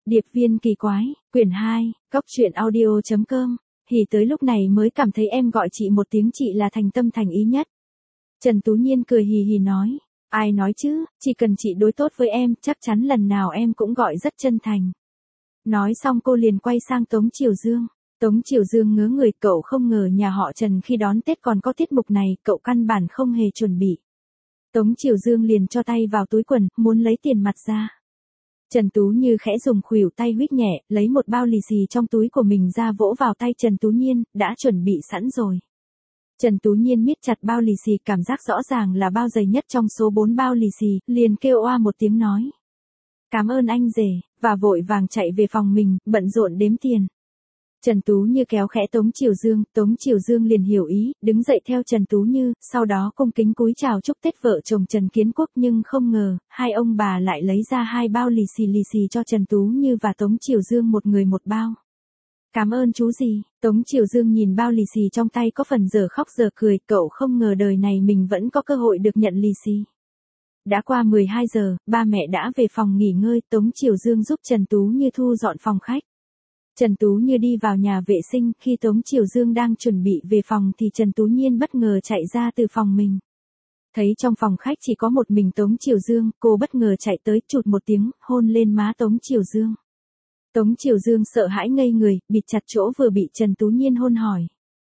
Điệp viên kỳ quái, quyển 2, cóc truyện audio.com. Hỉ tới lúc này mới cảm thấy em gọi chị một tiếng chị là thành tâm thành ý nhất. Trần Tú Nhiên cười hì hì nói. Ai nói chứ, chỉ cần chị đối tốt với em, chắc chắn lần nào em cũng gọi rất chân thành. Nói xong cô liền quay sang Tống Triều Dương. Tống Triều Dương ngớ người, cậu không ngờ nhà họ Trần khi đón Tết còn có tiết mục này, cậu căn bản không hề chuẩn bị. Tống Triều Dương liền cho tay vào túi quần, muốn lấy tiền mặt ra. Trần Tú Như khẽ dùng khuỷu tay huých nhẹ, lấy một bao lì xì trong túi của mình ra vỗ vào tay Trần Tú Nhiên, đã chuẩn bị sẵn rồi. Trần Tú Nhiên miết chặt bao lì xì, cảm giác rõ ràng là bao dày nhất trong số 4 bao lì xì, liền kêu oa một tiếng nói. Cảm ơn anh rể, và vội vàng chạy về phòng mình, bận rộn đếm tiền. Trần Tú Như kéo khẽ Tống Triều Dương liền hiểu ý, đứng dậy theo Trần Tú Như, sau đó cung kính cúi chào chúc Tết vợ chồng Trần Kiến Quốc, nhưng không ngờ, hai ông bà lại lấy ra 2 bao lì xì cho Trần Tú Như và Tống Triều Dương một người một bao. Cảm ơn chú gì, Tống Triều Dương nhìn bao lì xì trong tay có phần giờ khóc giờ cười, cậu không ngờ đời này mình vẫn có cơ hội được nhận lì xì. Đã qua 12 giờ, ba mẹ đã về phòng nghỉ ngơi, Tống Triều Dương giúp Trần Tú Như thu dọn phòng khách. Trần Tú Như đi vào nhà vệ sinh, khi Tống Triều Dương đang chuẩn bị về phòng thì Trần Tú Nhiên bất ngờ chạy ra từ phòng mình. Thấy trong phòng khách chỉ có một mình Tống Triều Dương, cô bất ngờ chạy tới chụt một tiếng, hôn lên má Tống Triều Dương. Tống Triều Dương sợ hãi ngây người, bịt chặt chỗ vừa bị Trần Tú Nhiên hôn hỏi.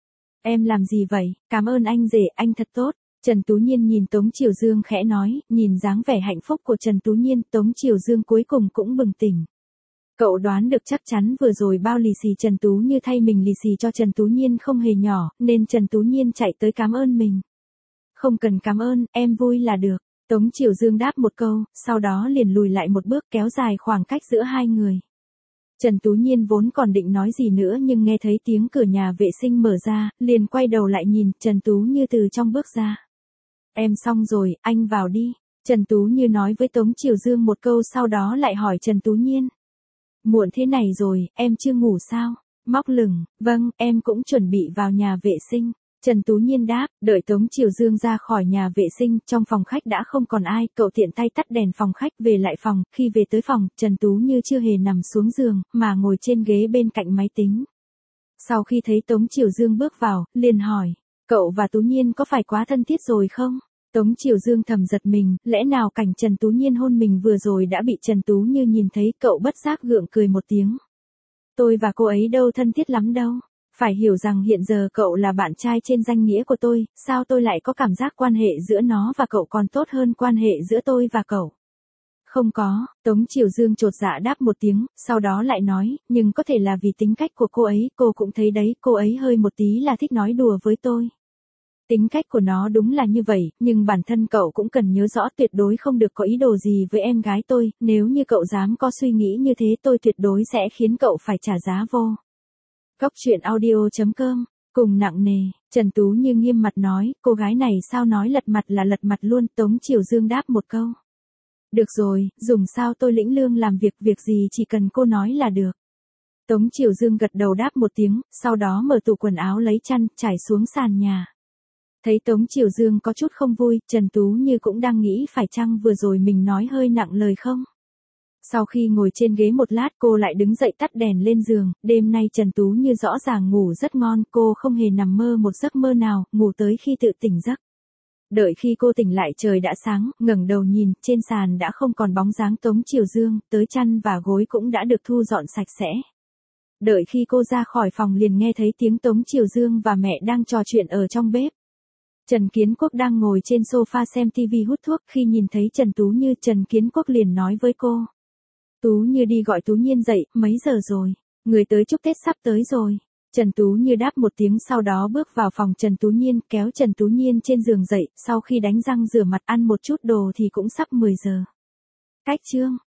Em làm gì vậy? Cảm ơn anh rể, anh thật tốt. Trần Tú Nhiên nhìn Tống Triều Dương khẽ nói, nhìn dáng vẻ hạnh phúc của Trần Tú Nhiên, Tống Triều Dương cuối cùng cũng bừng tỉnh. Cậu đoán được chắc chắn vừa rồi bao lì xì Trần Tú Như thay mình lì xì cho Trần Tú Nhiên không hề nhỏ, nên Trần Tú Nhiên chạy tới cảm ơn mình. Không cần cảm ơn, em vui là được. Tống Triều Dương đáp một câu, sau đó liền lùi lại một bước kéo dài khoảng cách giữa hai người. Trần Tú Nhiên vốn còn định nói gì nữa nhưng nghe thấy tiếng cửa nhà vệ sinh mở ra, liền quay đầu lại nhìn Trần Tú Như từ trong bước ra. Em xong rồi, anh vào đi. Trần Tú Như nói với Tống Triều Dương một câu sau đó lại hỏi Trần Tú Nhiên. Muộn thế này rồi, em chưa ngủ sao? Móc lửng, vâng, em cũng chuẩn bị vào nhà vệ sinh. Trần Tú Nhiên đáp, đợi Tống Triều Dương ra khỏi nhà vệ sinh, trong phòng khách đã không còn ai, cậu tiện tay tắt đèn phòng khách về lại phòng, khi về tới phòng, Trần Tú Như chưa hề nằm xuống giường, mà ngồi trên ghế bên cạnh máy tính. Sau khi thấy Tống Triều Dương bước vào, liền hỏi, cậu và Tú Nhiên có phải quá thân thiết rồi không? Tống Triều Dương thầm giật mình, lẽ nào cảnh Trần Tú Nhiên hôn mình vừa rồi đã bị Trần Tú Như nhìn thấy, cậu bất giác gượng cười một tiếng. Tôi và cô ấy đâu thân thiết lắm đâu. Phải hiểu rằng hiện giờ cậu là bạn trai trên danh nghĩa của tôi, sao tôi lại có cảm giác quan hệ giữa nó và cậu còn tốt hơn quan hệ giữa tôi và cậu? Không có, Tống Triều Dương chột dạ đáp một tiếng, sau đó lại nói, nhưng có thể là vì tính cách của cô ấy, cô cũng thấy đấy, cô ấy hơi một tí là thích nói đùa với tôi. Tính cách của nó đúng là như vậy, nhưng bản thân cậu cũng cần nhớ rõ tuyệt đối không được có ý đồ gì với em gái tôi, nếu như cậu dám có suy nghĩ như thế tôi tuyệt đối sẽ khiến cậu phải trả giá vô. Cóc truyện audio.com, cùng nặng nề, Trần Tú Như nghiêm mặt nói, cô gái này sao nói lật mặt là lật mặt luôn, Tống Triều Dương đáp một câu. Được rồi, dùng sao tôi lĩnh lương làm việc gì chỉ cần cô nói là được. Tống Triều Dương gật đầu đáp một tiếng, sau đó mở tủ quần áo lấy chăn, trải xuống sàn nhà. Thấy Tống Triều Dương có chút không vui, Trần Tú Như cũng đang nghĩ phải chăng vừa rồi mình nói hơi nặng lời không? Sau khi ngồi trên ghế một lát cô lại đứng dậy tắt đèn lên giường, đêm nay Trần Tú Như rõ ràng ngủ rất ngon, cô không hề nằm mơ một giấc mơ nào, ngủ tới khi tự tỉnh giấc. Đợi khi cô tỉnh lại trời đã sáng, ngẩng đầu nhìn, trên sàn đã không còn bóng dáng Tống Triều Dương, tới chăn và gối cũng đã được thu dọn sạch sẽ. Đợi khi cô ra khỏi phòng liền nghe thấy tiếng Tống Triều Dương và mẹ đang trò chuyện ở trong bếp. Trần Kiến Quốc đang ngồi trên sofa xem TV hút thuốc, khi nhìn thấy Trần Tú Như, Trần Kiến Quốc liền nói với cô. Tú Như đi gọi Tú Nhiên dậy, mấy giờ rồi? Người tới chúc Tết sắp tới rồi. Trần Tú Như đáp một tiếng sau đó bước vào phòng Trần Tú Nhiên, kéo Trần Tú Nhiên trên giường dậy, sau khi đánh răng rửa mặt ăn một chút đồ thì cũng sắp 10 giờ. Cách chương.